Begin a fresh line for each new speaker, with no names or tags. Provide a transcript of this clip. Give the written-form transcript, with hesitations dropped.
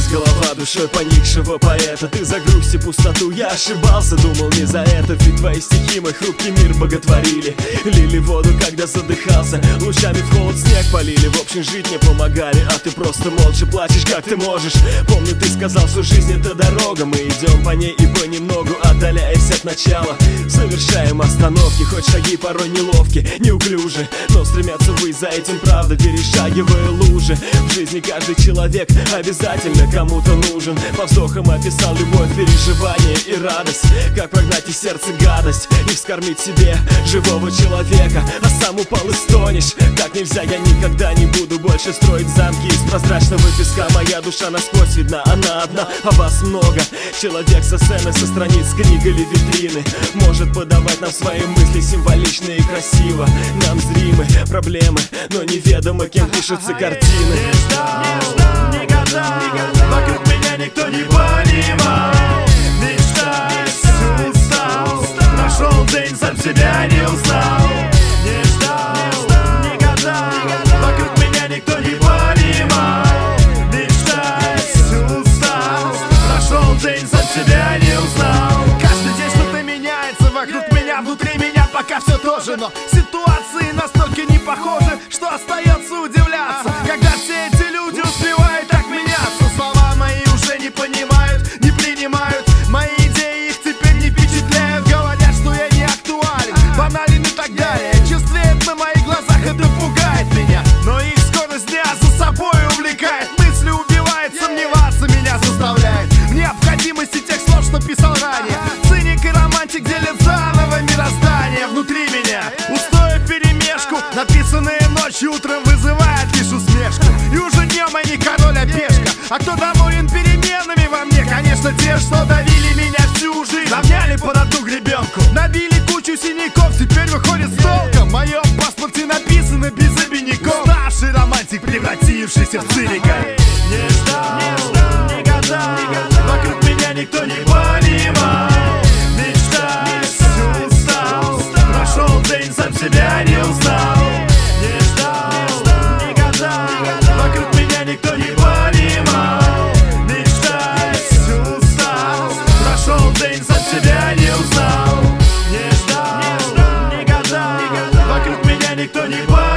голова душой поникшего поэта. Ты за грусть и пустоту, я ошибался, думал не за это. Ведь твои стихи мой хрупкий мир боготворили. Лили воду, когда задыхался, лучами в холод снег полили. В общем, жить не помогали, а ты просто молча плачешь, как ты можешь. Помню, ты сказал, что жизнь это дорога. Мы идем по ней и понемногу, отдаляясь от начала. Совершаем остановки, хоть шаги порой неловки, неуклюжи, но стремятся вы за этим, правда, перешагивая лужи. В жизни каждый человек обязательно кому-то нужен. По вздохам описал любовь, переживание и радость. Как прогнать из сердца гадость и вскормить себе живого человека. А сам упал и стонешь. Так нельзя, я никогда не буду больше строить замки из прозрачного песка. Моя душа насквозь видна, она одна, а вас много. Человек со сцены, со страниц книг или витрины может подавать нам свои мысли символично и красиво. Нам зримы проблемы, но неведомо, кем пишутся картины.
Не ждал никогда, вокруг меня никто не понимал. Мечтать устал, прошел день, сам себя не узнал. Не ждал никогда, вокруг меня никто не понимал. Мечтать устал, прошел день, сам себя не узнал.
Каждый день что-то меняется вокруг меня, внутри меня пока все то же. Но ситуации настолько не похожи, что остается удивляться, когда все эти люди успевают так меняться. Слова мои уже не понимают, не принимают мои идеи, их теперь не впечатляют. Говорят, что я не актуален, банален и так далее. Чувствует на моих глазах, это пугает меня, но их скорость дня за собой увлекает. Мысли убивает, сомневаться меня заставляет в необходимости тех слов, что писал ранее. Циник и романтик делят заново мироздание. Внутри меня устои вперемешку, написанные ночью, утром вызывает лишь усмешку. И уже днем я не король, а пешка. А кто доволен переменами во мне? Конечно, те, что давили меня всю жизнь, равняли под одну гребенку, набили кучу синяков, теперь выходит с толком. В моем паспорте написано без обиняков. Уставший романтик, превратившийся в циника.
Не ждал никогда, вокруг меня никто не понимал. Мечтать устал, прошел день, сам себя не узнал. Не ждал никогда, вокруг меня никто не понимал. Мечтать устал, прошел день, сам себя не узнал. Не ждал никогда, вокруг меня никто не понимал.